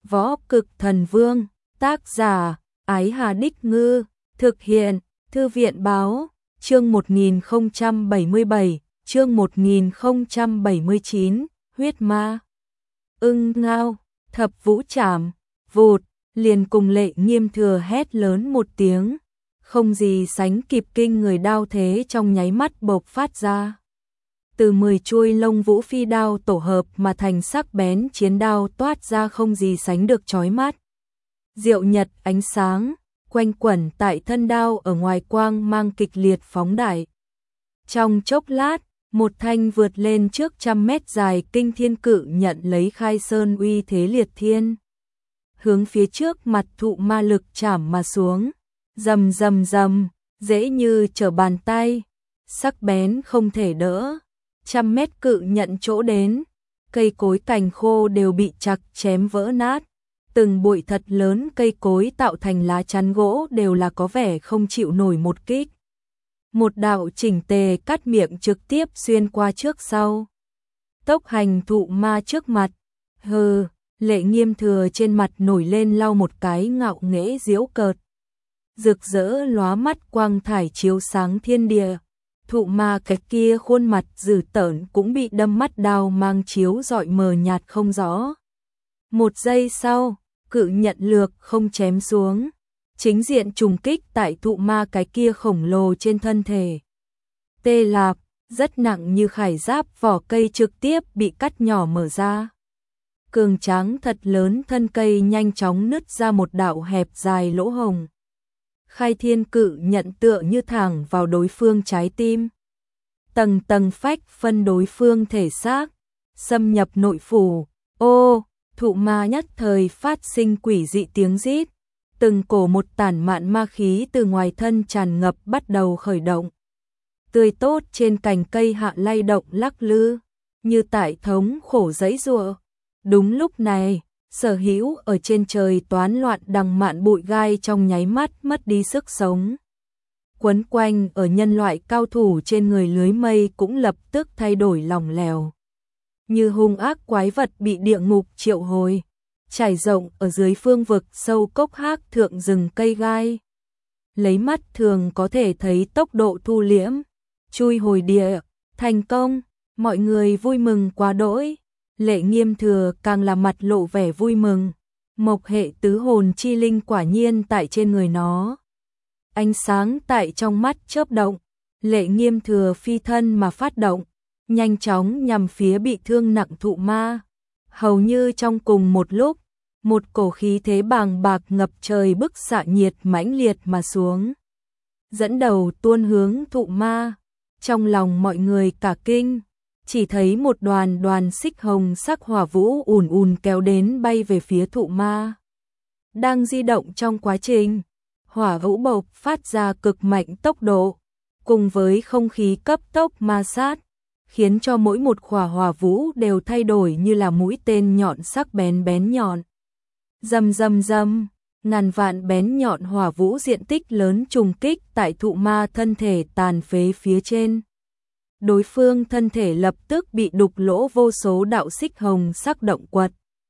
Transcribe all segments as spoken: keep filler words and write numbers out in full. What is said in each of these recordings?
Võ Cực Thần Vương, tác giả, Ái Hà Đích Ngư, thực hiện, Thư viện Báo, chương một nghìn không trăm bảy mươi bảy, chương một nghìn không trăm bảy mươi chín, huyết ma. Ưng ngao, thập vũ trảm, vụt, liền cùng Lệ Nghiêm Thừa hét lớn một tiếng, không gì sánh kịp kinh người đao thế trong nháy mắt bộc phát ra. Từ mười chuôi lông vũ phi đao tổ hợp mà thành sắc bén chiến đao toát ra không gì sánh được chói mắt. Diệu nhật ánh sáng, quanh quẩn tại thân đao ở ngoài quang mang kịch liệt phóng đại. Trong chốc lát, một thanh vượt lên trước trăm mét dài kinh thiên cự nhận lấy khai sơn uy thế liệt thiên. Hướng phía trước mặt thụ ma lực chảm mà xuống, rầm rầm rầm, dễ như trở bàn tay, sắc bén không thể đỡ. Trăm mét cự nhận chỗ đến, cây cối cành khô đều bị chặt chém vỡ nát, từng bụi thật lớn cây cối tạo thành lá chắn gỗ đều là có vẻ không chịu nổi một kích. Một đạo chỉnh tề cắt miệng trực tiếp xuyên qua trước sau. Tốc hành thụ ma trước mặt, hừ, Lệ Nghiêm Thừa trên mặt nổi lên lau một cái ngạo nghễ giễu cợt. Rực rỡ lóa mắt quang thải chiếu sáng thiên địa. Thụ ma cái kia khuôn mặt dữ tợn cũng bị đâm mắt đao mang chiếu rọi mờ nhạt không rõ. Một giây sau, cự nhận lược không chém xuống, chính diện trùng kích tại thụ ma cái kia khổng lồ trên thân thể. Tê lạp, rất nặng như khải giáp vỏ cây trực tiếp bị cắt nhỏ mở ra. Cường tráng thật lớn thân cây nhanh chóng nứt ra một đạo hẹp dài lỗ hồng. Khai thiên cự nhận tựa như thẳng vào đối phương trái tim. Tầng tầng phách phân đối phương thể xác, xâm nhập nội phủ. Ô, thụ ma nhất thời phát sinh quỷ dị tiếng rít. Từng cổ một tản mạn ma khí từ ngoài thân tràn ngập bắt đầu khởi động. Tươi tốt trên cành cây hạ lay động lắc lư, như tại thống khổ giãy giụa. Đúng lúc này, sở hữu ở trên trời toán loạn đằng mạn bụi gai trong nháy mắt mất đi sức sống. Quấn quanh ở nhân loại cao thủ trên người lưới mây cũng lập tức thay đổi lỏng lẻo. Như hung ác quái vật bị địa ngục triệu hồi, trải rộng ở dưới phương vực sâu cốc hác thượng rừng cây gai. Lấy mắt thường có thể thấy tốc độ thu liễm, chui hồi địa, thành công, mọi người vui mừng quá đỗi. Lệ Nghiêm Thừa càng là mặt lộ vẻ vui mừng, mộc hệ tứ hồn chi linh quả nhiên tại trên người nó. Ánh sáng tại trong mắt chớp động, Lệ Nghiêm Thừa phi thân mà phát động, nhanh chóng nhằm phía bị thương nặng thụ ma. Hầu như trong cùng một lúc, một cổ khí thế bàng bạc ngập trời bức xạ nhiệt mãnh liệt mà xuống. Dẫn đầu tuôn hướng thụ ma, trong lòng mọi người cả kinh. Chỉ thấy một đoàn đoàn xích hồng sắc hỏa vũ ùn ùn kéo đến bay về phía thụ ma. Đang di động trong quá trình, hỏa vũ bộc phát ra cực mạnh tốc độ, cùng với không khí cấp tốc ma sát, khiến cho mỗi một khỏa hỏa vũ đều thay đổi như là mũi tên nhọn sắc bén bén nhọn. Rầm rầm rầm, ngàn vạn bén nhọn hỏa vũ diện tích lớn trùng kích tại thụ ma thân thể tàn phế phía trên. Đối phương thân thể lập tức bị đục lỗ vô số đạo xích hồng sắc động quật.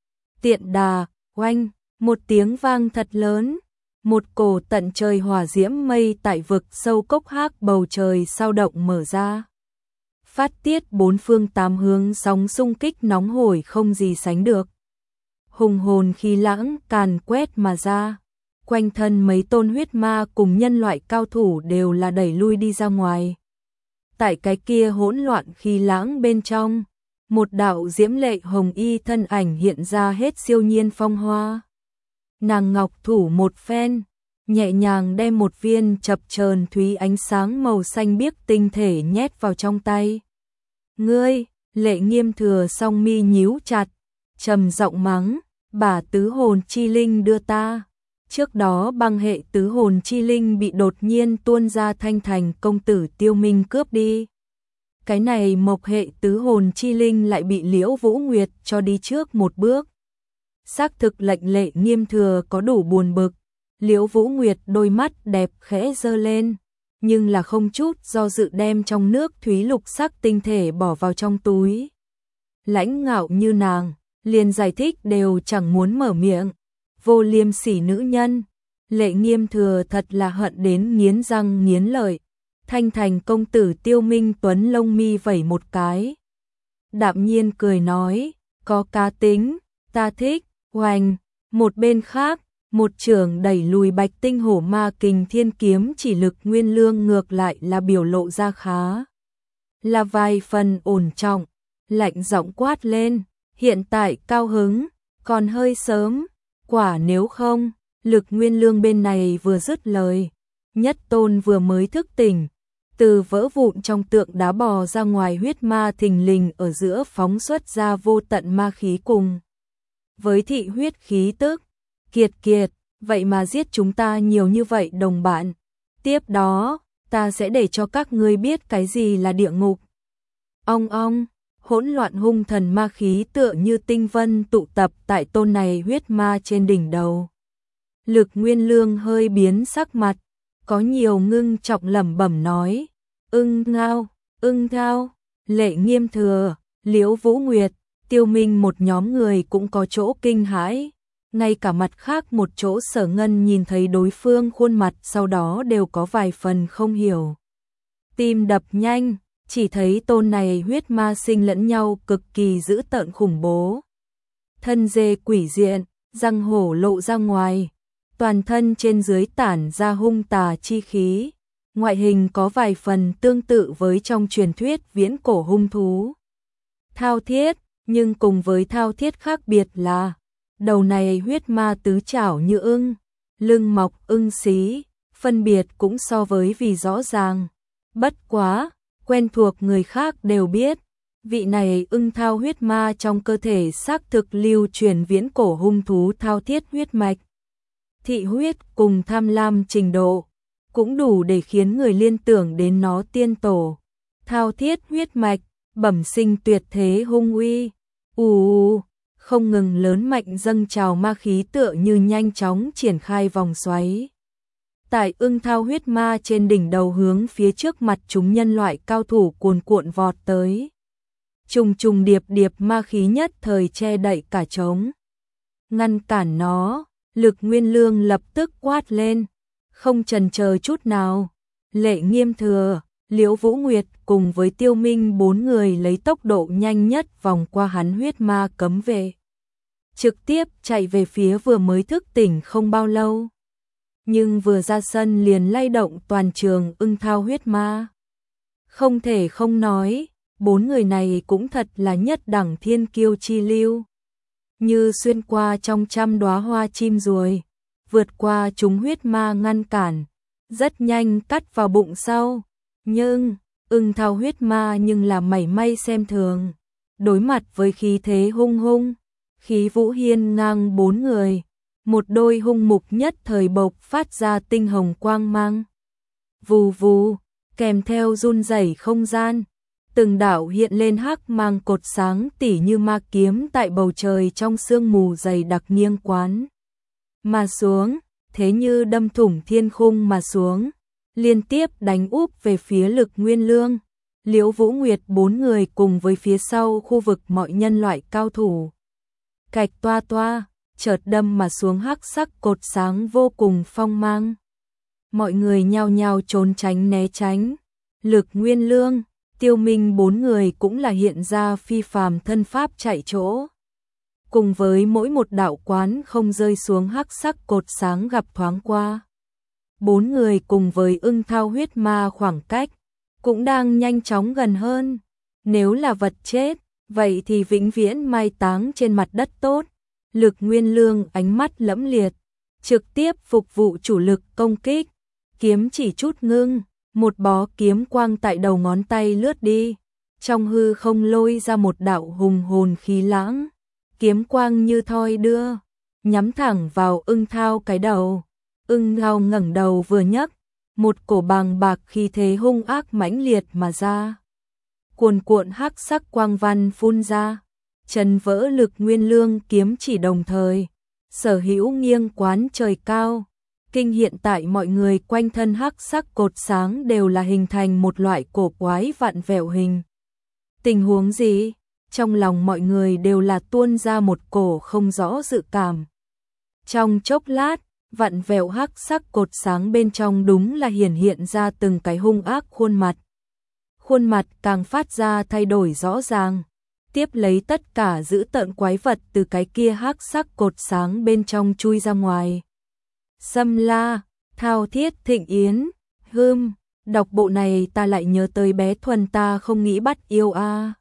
Tiện đà, oanh, một tiếng vang thật lớn, một cổ tận trời hỏa diễm mây tại vực sâu cốc hác bầu trời sao động mở ra. Phát tiết bốn phương tám hướng sóng xung kích nóng hổi không gì sánh được. Hùng hồn khí lãng càn quét mà ra, quanh thân mấy tôn huyết ma cùng nhân loại cao thủ đều là đẩy lui đi ra ngoài. Tại cái kia hỗn loạn khí lãng bên trong, một đạo diễm lệ hồng y thân ảnh hiện ra hết siêu nhiên phong hoa. Nàng ngọc thủ một phen, nhẹ nhàng đem một viên chập chờn thúy ánh sáng màu xanh biếc tinh thể nhét vào trong tay. Ngươi, Lệ Nghiêm Thừa song mi nhíu chặt, trầm giọng mắng, bà tứ hồn chi linh đưa ta. Trước đó băng hệ tứ hồn chi linh bị đột nhiên tuôn ra thanh thành công tử Tiêu Minh cướp đi. Cái này mộc hệ tứ hồn chi linh lại bị Liễu Vũ Nguyệt cho đi trước một bước. Xác thực lệnh Lệ Nghiêm Thừa có đủ buồn bực. Liễu Vũ Nguyệt đôi mắt đẹp khẽ giơ lên, nhưng là không chút do dự đem trong nước thúy lục sắc tinh thể bỏ vào trong túi. Lãnh ngạo như nàng, liền giải thích đều chẳng muốn mở miệng. Vô liêm sỉ nữ nhân, Lệ Nghiêm Thừa thật là hận đến nghiến răng nghiến lợi. Thanh Thành công tử Tiêu Minh Tuấn lông mi vẩy một cái. Đạm nhiên cười nói, có cá tính, ta thích, oanh. Một bên khác, một trường đẩy lùi Bạch Tinh Hổ Ma Kình Thiên Kiếm chỉ lực Nguyên Lương ngược lại là biểu lộ ra khá là vài phần ổn trọng, lạnh giọng quát lên, hiện tại cao hứng, còn hơi sớm, quả nếu không, lực Nguyên Lương bên này vừa dứt lời, Nhất Tôn vừa mới thức tỉnh, từ vỡ vụn trong tượng đá bò ra ngoài, huyết ma thình lình ở giữa phóng xuất ra vô tận ma khí cùng với thị huyết khí tức. Kiệt kiệt, vậy mà giết chúng ta nhiều như vậy đồng bạn. Tiếp đó, ta sẽ để cho các ngươi biết cái gì là địa ngục. Ong ong, hỗn loạn hung thần ma khí tựa như tinh vân tụ tập tại tôn này huyết ma trên đỉnh đầu. Lực Nguyên Lương hơi biến sắc mặt, có nhiều ngưng trọng lẩm bẩm nói, ưng ngao, ưng ngao, Lệ Nghiêm Thừa, Liễu Vũ Nguyệt, Tiêu Minh một nhóm người cũng có chỗ kinh hãi. Ngay cả mặt khác một chỗ Sở Ngân nhìn thấy đối phương khuôn mặt sau đó đều có vài phần không hiểu. Tim đập nhanh, chỉ thấy tôn này huyết ma sinh lẫn nhau cực kỳ dữ tợn khủng bố. Thân dê quỷ diện, răng hổ lộ ra ngoài, toàn thân trên dưới tản ra hung tà chi khí. Ngoại hình có vài phần tương tự với trong truyền thuyết viễn cổ hung thú Thao Thiết, nhưng cùng với Thao Thiết khác biệt là đầu này huyết ma tứ chảo như ưng, lưng mọc ưng xí, phân biệt cũng so với vì rõ ràng. Bất quá, quen thuộc người khác đều biết, vị này ưng thao huyết ma trong cơ thể xác thực lưu truyền viễn cổ hung thú Thao Thiết huyết mạch. Thị huyết cùng tham lam trình độ, cũng đủ để khiến người liên tưởng đến nó tiên tổ. Thao Thiết huyết mạch, bẩm sinh tuyệt thế hung uy, ù không ngừng lớn mạnh dâng trào ma khí tựa như nhanh chóng triển khai vòng xoáy. Tại ưng thao huyết ma trên đỉnh đầu hướng phía trước mặt chúng nhân loại cao thủ cuồn cuộn vọt tới. Trùng trùng điệp điệp ma khí nhất thời che đậy cả trống. Ngăn cản nó, Lực Nguyên Lương lập tức quát lên, không chần chờ chút nào. Lệ Nghiêm Thừa, Liễu Vũ Nguyệt cùng với Tiêu Minh bốn người lấy tốc độ nhanh nhất vòng qua hắn huyết ma cấm về. Trực tiếp chạy về phía vừa mới thức tỉnh không bao lâu. Nhưng vừa ra sân liền lay động toàn trường ưng thao huyết ma. Không thể không nói, bốn người này cũng thật là nhất đẳng thiên kiêu chi lưu. Như xuyên qua trong trăm đóa hoa chim ruồi, vượt qua chúng huyết ma ngăn cản, rất nhanh cắt vào bụng sau. Nhưng, ưng thao huyết ma nhưng là mảy may xem thường. Đối mặt với khí thế hung hung, khí vũ hiên ngang bốn người, một đôi hung mục nhất thời bộc phát ra tinh hồng quang mang. Vù vù, kèm theo run rẩy không gian, từng đạo hiện lên hắc mang cột sáng tỉ như ma kiếm tại bầu trời trong sương mù dày đặc nghiêng quán mà xuống, thế như đâm thủng thiên khung mà xuống, liên tiếp đánh úp về phía Lực Nguyên Lương, Liễu Vũ Nguyệt bốn người cùng với phía sau khu vực mọi nhân loại cao thủ. Cạch toa toa, chợt đâm mà xuống hắc sắc cột sáng vô cùng phong mang. Mọi người nhao nhao trốn tránh né tránh. Lực Nguyên Lương, Tiêu Minh bốn người cũng là hiện ra phi phàm thân pháp chạy chỗ. Cùng với mỗi một đạo quán không rơi xuống hắc sắc cột sáng gặp thoáng qua. Bốn người cùng với ưng thao huyết ma khoảng cách, cũng đang nhanh chóng gần hơn. Nếu là vật chết, vậy thì vĩnh viễn mai táng trên mặt đất tốt. Lực Nguyên Lương ánh mắt lẫm liệt, trực tiếp phục vụ chủ lực công kích. Kiếm chỉ chút ngưng, một bó kiếm quang tại đầu ngón tay lướt đi. Trong hư không lôi ra một đạo hùng hồn khí lãng. Kiếm quang như thoi đưa, nhắm thẳng vào ưng thao cái đầu. Ưng thao ngẩng đầu vừa nhấc, một cổ bàng bạc khí thế hung ác mãnh liệt mà ra. Cuồn cuộn hắc sắc quang văn phun ra, chấn vỡ Lực Nguyên Lương kiếm chỉ đồng thời. Sở hữu nghiêng quán trời cao, kinh hiện tại mọi người quanh thân hắc sắc cột sáng đều là hình thành một loại cổ quái vặn vẹo hình. Tình huống gì? trong lòng mọi người đều là tuôn ra một cổ không rõ dự cảm. Trong chốc lát, vặn vẹo hắc sắc cột sáng bên trong đúng là hiển hiện ra từng cái hung ác khuôn mặt. Khuôn mặt càng phát ra thay đổi rõ ràng, tiếp lấy tất cả giữ tợn quái vật từ cái kia hắc sắc cột sáng bên trong chui ra ngoài. Xâm La, thao thiết thịnh yến, hưm, đọc bộ này ta lại nhớ tới bé Thuần ta không nghĩ bắt yêu a.